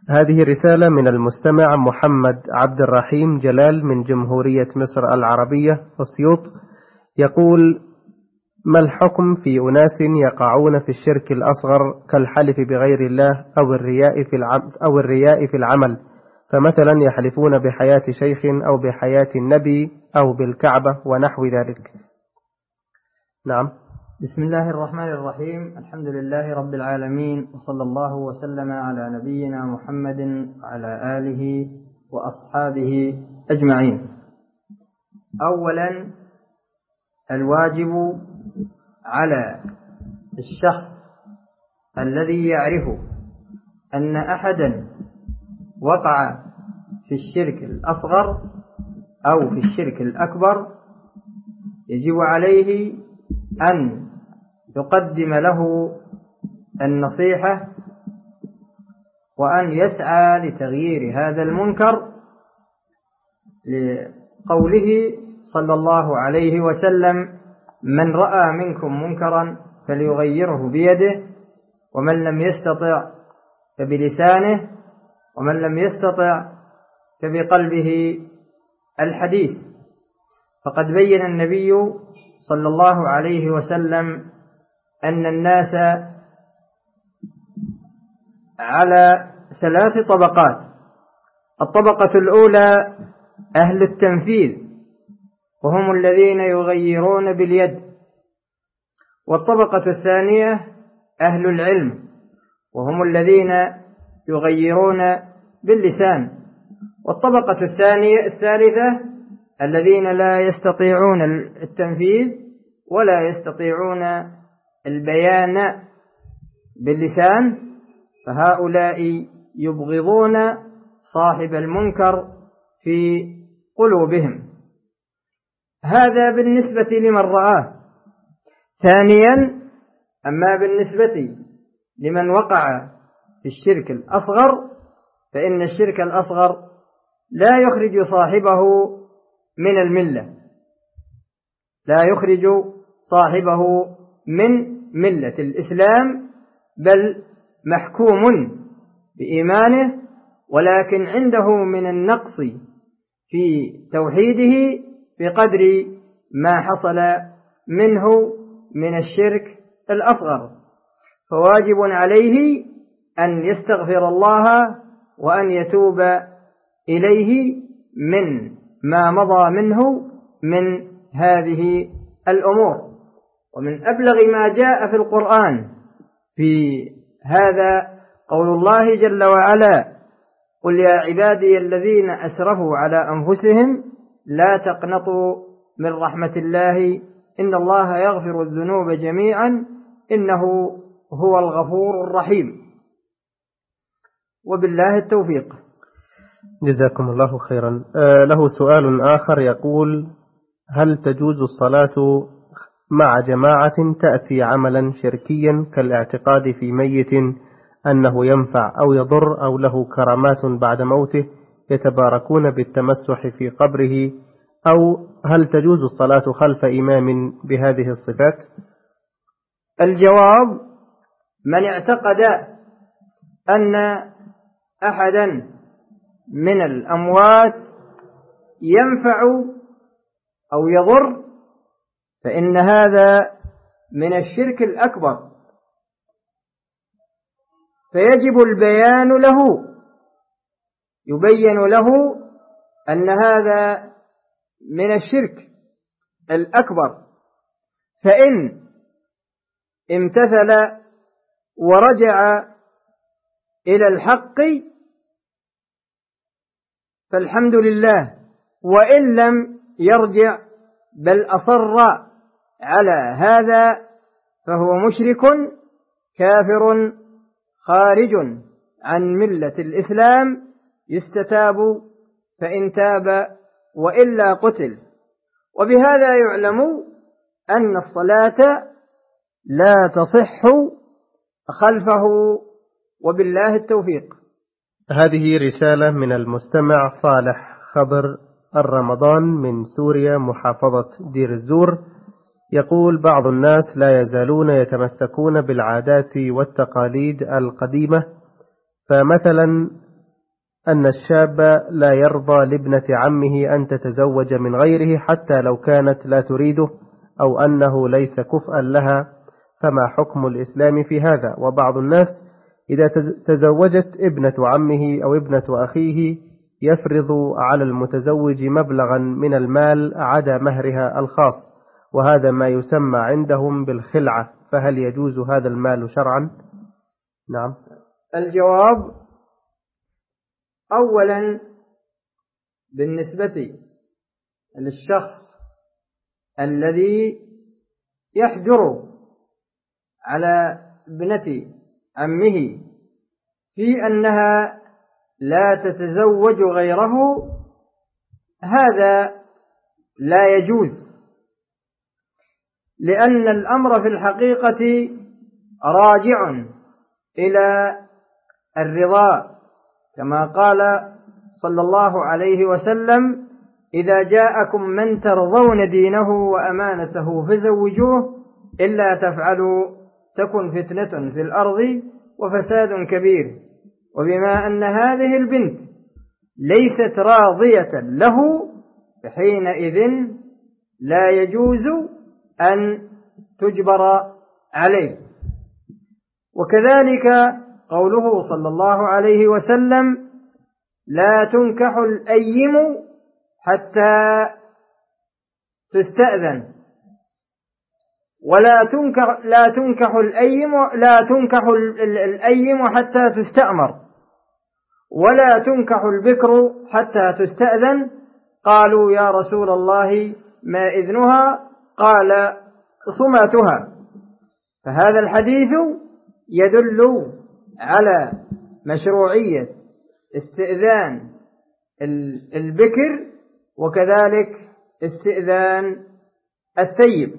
هذه رسالة من المستمع محمد عبد الرحيم جلال من جمهورية مصر العربية أسيوط، يقول: ما الحكم في أناس يقعون في الشرك الأصغر كالحلف بغير الله أو الرياء في العمل، فمثلا يحلفون بحياة شيخ أو بحياة النبي أو بالكعبة ونحو ذلك؟ نعم. بسم الله الرحمن الرحيم. الحمد لله رب العالمين، وصلى الله وسلم على نبينا محمد وعلى آله وأصحابه أجمعين. أولا، الواجب على الشخص الذي يعرف أن أحدا وقع في الشرك الأصغر أو في الشرك الأكبر يجب عليه أن يقدم له النصيحة وأن يسعى لتغيير هذا المنكر، لقوله صلى الله عليه وسلم: من رأى منكم منكرا فليغيره بيده، ومن لم يستطع فبلسانه، ومن لم يستطع فبقلبه. الحديث. فقد بين النبي صلى الله عليه وسلم أن الناس على 3 طبقات. الطبقة الأولى أهل التنفيذ، وهم الذين يغيرون باليد. والطبقة الثانية أهل العلم، وهم الذين يغيرون باللسان. والطبقة الثالثة الذين لا يستطيعون التنفيذ ولا يستطيعون البيان باللسان، فهؤلاء يبغضون صاحب المنكر في قلوبهم. هذا بالنسبة لمن رآه. ثانيا، أما بالنسبة لمن وقع في الشرك الأصغر، فإن الشرك الأصغر لا يخرج صاحبه من الملة، لا يخرج صاحبه من ملة الإسلام، بل محكوم بإيمانه، ولكن عنده من النقص في توحيده بقدر ما حصل منه من الشرك الأصغر. فواجب عليه أن يستغفر الله وأن يتوب إليه من ما مضى منه من هذه الأمور. ومن أبلغ ما جاء في القرآن في هذا قول الله جل وعلا: قل يا عبادي الذين أسرفوا على أنفسهم لا تقنطوا من رحمة الله إن الله يغفر الذنوب جميعا إنه هو الغفور الرحيم. وبالله التوفيق. جزاكم الله خيرا. له سؤال آخر يقول: هل تجوز الصلاة مع جماعة تأتي عملا شركيا كالاعتقاد في ميت أنه ينفع أو يضر أو له كرامات بعد موته يتباركون بالتمسح في قبره، أو هل تجوز الصلاة خلف إمام بهذه الصفات؟ الجواب: من اعتقد أن أحدا من الأموات ينفع أو يضر فإن هذا من الشرك الأكبر، فيجب البيان له، يبين له أن هذا من الشرك الأكبر. فإن امتثل ورجع إلى الحق فالحمد لله، وإن لم يرجع بل أصر على هذا فهو مشرك كافر خارج عن ملة الإسلام، يستتاب فإن تاب وإلا قتل. وبهذا يعلم أن الصلاة لا تصح خلفه، وبالله التوفيق. هذه رسالة من المستمع صالح خضر الرمضان من سوريا محافظة دير الزور، يقول: بعض الناس لا يزالون يتمسكون بالعادات والتقاليد القديمة، فمثلا أن الشاب لا يرضى لابنة عمه أن تتزوج من غيره حتى لو كانت لا تريده أو أنه ليس كفءا لها، فما حكم الإسلام في هذا؟ وبعض الناس إذا تزوجت ابنة عمه أو ابنة أخيه يفرض على المتزوج مبلغا من المال عدا مهرها الخاص، وهذا ما يسمى عندهم بالخلعة، فهل يجوز هذا المال شرعا؟ نعم. الجواب: أولا، بالنسبة للشخص الذي يحجر على ابنة عمه في أنها لا تتزوج غيره، هذا لا يجوز، لأن الأمر في الحقيقة راجع إلى الرضا، كما قال صلى الله عليه وسلم: إذا جاءكم من ترضون دينه وأمانته فزوجوه، إلا تفعلوا تكن فتنة في الأرض وفساد كبير. وبما أن هذه البنت ليست راضية له، فحينئذ لا يجوز أن تجبر عليه. وكذلك قوله صلى الله عليه وسلم: لا تنكح الأيم حتى تستأذن، لا تنكح الأيم حتى تستأمر، ولا تنكح البكر حتى تستأذن. قالوا: يا رسول الله ما إذنها؟ قال: صماتها. فهذا الحديث يدل على مشروعية استئذان البكر وكذلك استئذان الثيب.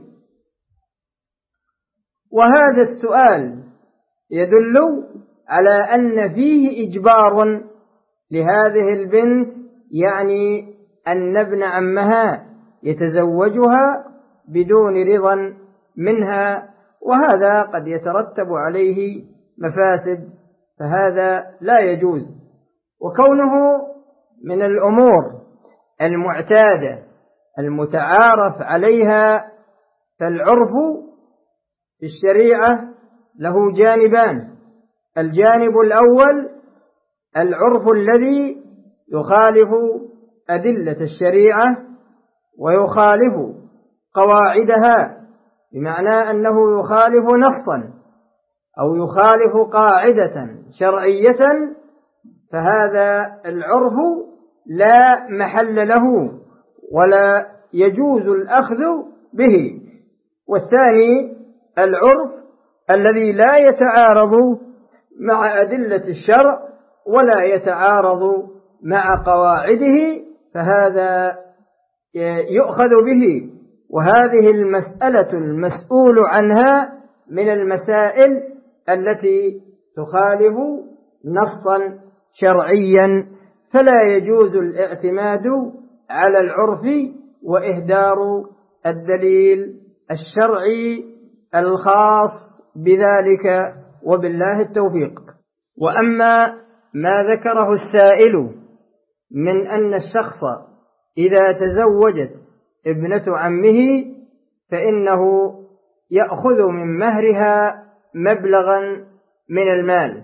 وهذا السؤال يدل على أن فيه إجبار لهذه البنت، يعني أن ابن عمها يتزوجها بدون رضا منها، وهذا قد يترتب عليه مفاسد، فهذا لا يجوز. وكونه من الأمور المعتادة المتعارف عليها، فالعرف في الشريعة له جانبان: الجانب الأول العرف الذي يخالف أدلة الشريعة ويخالف قواعدها، بمعنى أنه يخالف نصا أو يخالف قاعدة شرعية، فهذا العرف لا محل له ولا يجوز الأخذ به. والثاني العرف الذي لا يتعارض مع أدلة الشرع ولا يتعارض مع قواعده، فهذا يؤخذ به. وهذه المسألة المسؤول عنها من المسائل التي تخالف نصا شرعيا، فلا يجوز الاعتماد على العرف وإهدار الدليل الشرعي الخاص بذلك، وبالله التوفيق. وأما ما ذكره السائل من أن الشخص إذا تزوجت ابنة عمه فإنه يأخذ من مهرها مبلغا من المال،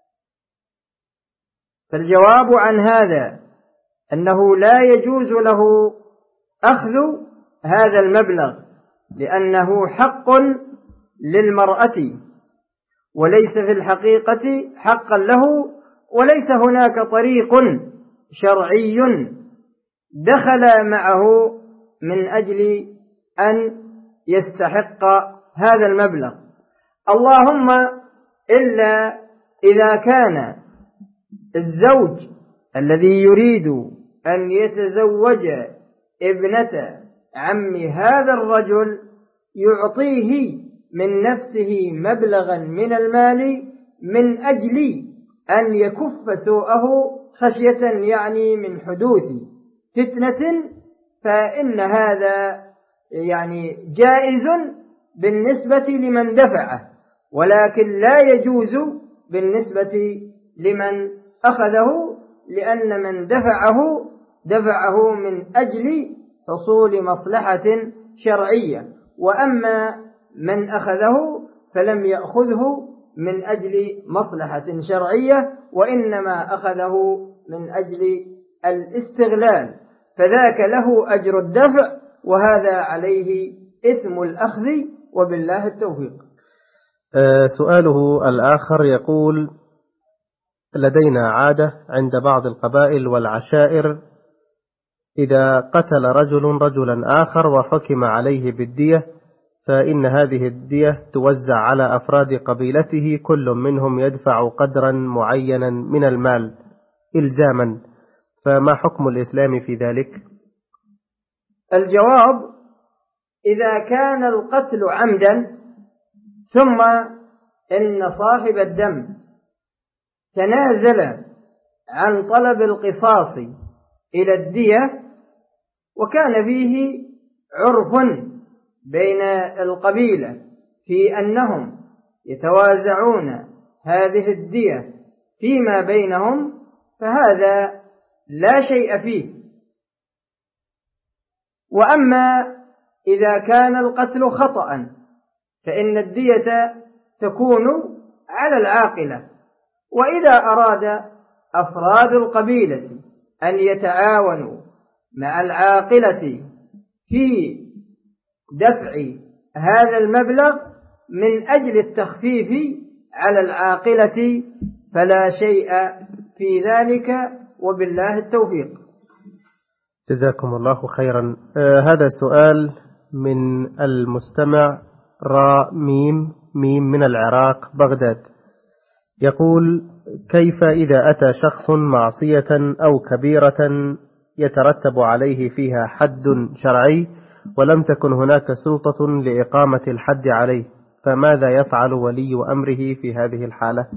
فالجواب عن هذا أنه لا يجوز له أخذ هذا المبلغ، لأنه حق للمرأة وليس في الحقيقة حقا له، وليس هناك طريق شرعي دخل معه من أجل أن يستحق هذا المبلغ، اللهم إلا إذا كان الزوج الذي يريد أن يتزوج ابنة عم هذا الرجل يعطيه من نفسه مبلغا من المال من أجل أن يكف سوءه خشية يعني من حدوث فتنة، فإن هذا يعني جائز بالنسبة لمن دفعه، ولكن لا يجوز بالنسبة لمن أخذه، لأن من دفعه من أجل حصول مصلحة شرعية، وأما من أخذه فلم يأخذه من أجل مصلحة شرعية، وإنما أخذه من أجل الاستغلال، فذاك له أجر الدفع وهذا عليه إثم الأخذ، وبالله التوفيق. سؤاله الآخر يقول: لدينا عادة عند بعض القبائل والعشائر إذا قتل رجل رجلا آخر وحكم عليه بالدية، فإن هذه الدية توزع على أفراد قبيلته، كل منهم يدفع قدرا معينا من المال إلزاما، فما حكم الإسلام في ذلك؟ الجواب: إذا كان القتل عمدا ثم إن صاحب الدم تنازل عن طلب القصاص إلى الدية، وكان فيه عرف بين القبيلة في أنهم يتوازعون هذه الدية فيما بينهم، فهذا لا شيء فيه. وأما إذا كان القتل خطأ فإن الدية تكون على العاقلة، وإذا أراد أفراد القبيلة أن يتعاونوا مع العاقلة في دفع هذا المبلغ من أجل التخفيف على العاقلة فلا شيء في ذلك، وبالله التوفيق. جزاكم الله خيرا. هذا سؤال من المستمع را ميم من العراق بغداد، يقول: كيف إذا أتى شخص معصية أو كبيرة يترتب عليه فيها حد شرعي ولم تكن هناك سلطة لإقامة الحد عليه، فماذا يفعل ولي أمره في هذه الحالة؟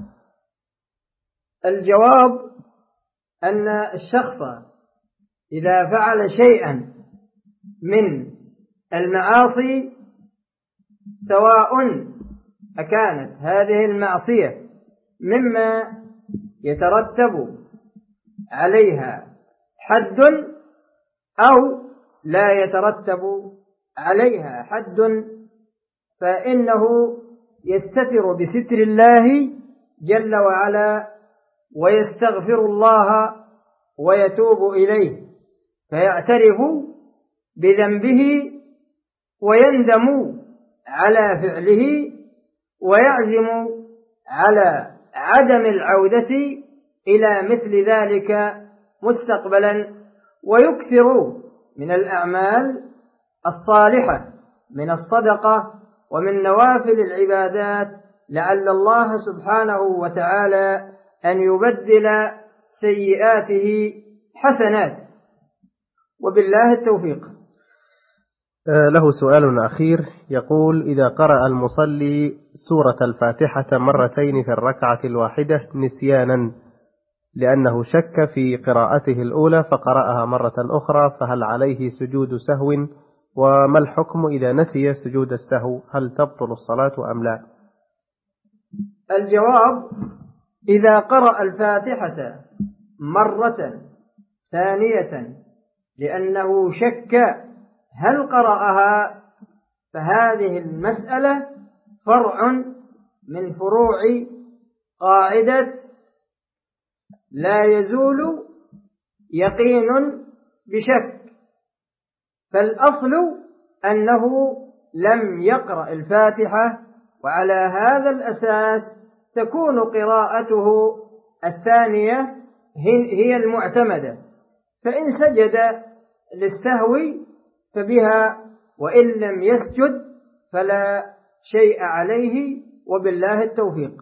الجواب: أن الشخص إذا فعل شيئا من المعاصي، سواء أكانت هذه المعصية مما يترتب عليها حد أو لا يترتب عليها حد، فإنه يستتر بستر الله جل وعلا ويستغفر الله ويتوب إليه، فيعترف بذنبه ويندم على فعله ويعزم على عدم العودة إلى مثل ذلك مستقبلا، ويكثر من الأعمال الصالحة من الصدقة ومن نوافل العبادات، لعل الله سبحانه وتعالى أن يبدل سيئاته حسنات، وبالله التوفيق. له سؤال أخير يقول: إذا قرأ المصلي سورة الفاتحة مرتين في الركعة الواحدة نسيانا لأنه شك في قراءته الأولى فقرأها مرة أخرى، فهل عليه سجود سهو؟ وما الحكم إذا نسي سجود السهو؟ هل تبطل الصلاة أم لا؟ الجواب: إذا قرأ الفاتحة مرة ثانية لأنه شك هل قرأها، فهذه المسألة فرع من فروع قاعدة لا يزول يقين بشك، فالأصل أنه لم يقرأ الفاتحة، وعلى هذا الأساس تكون قراءته الثانية هي المعتمدة، فإن سجد للسهو فبها، وإن لم يسجد فلا شيء عليه، وبالله التوفيق.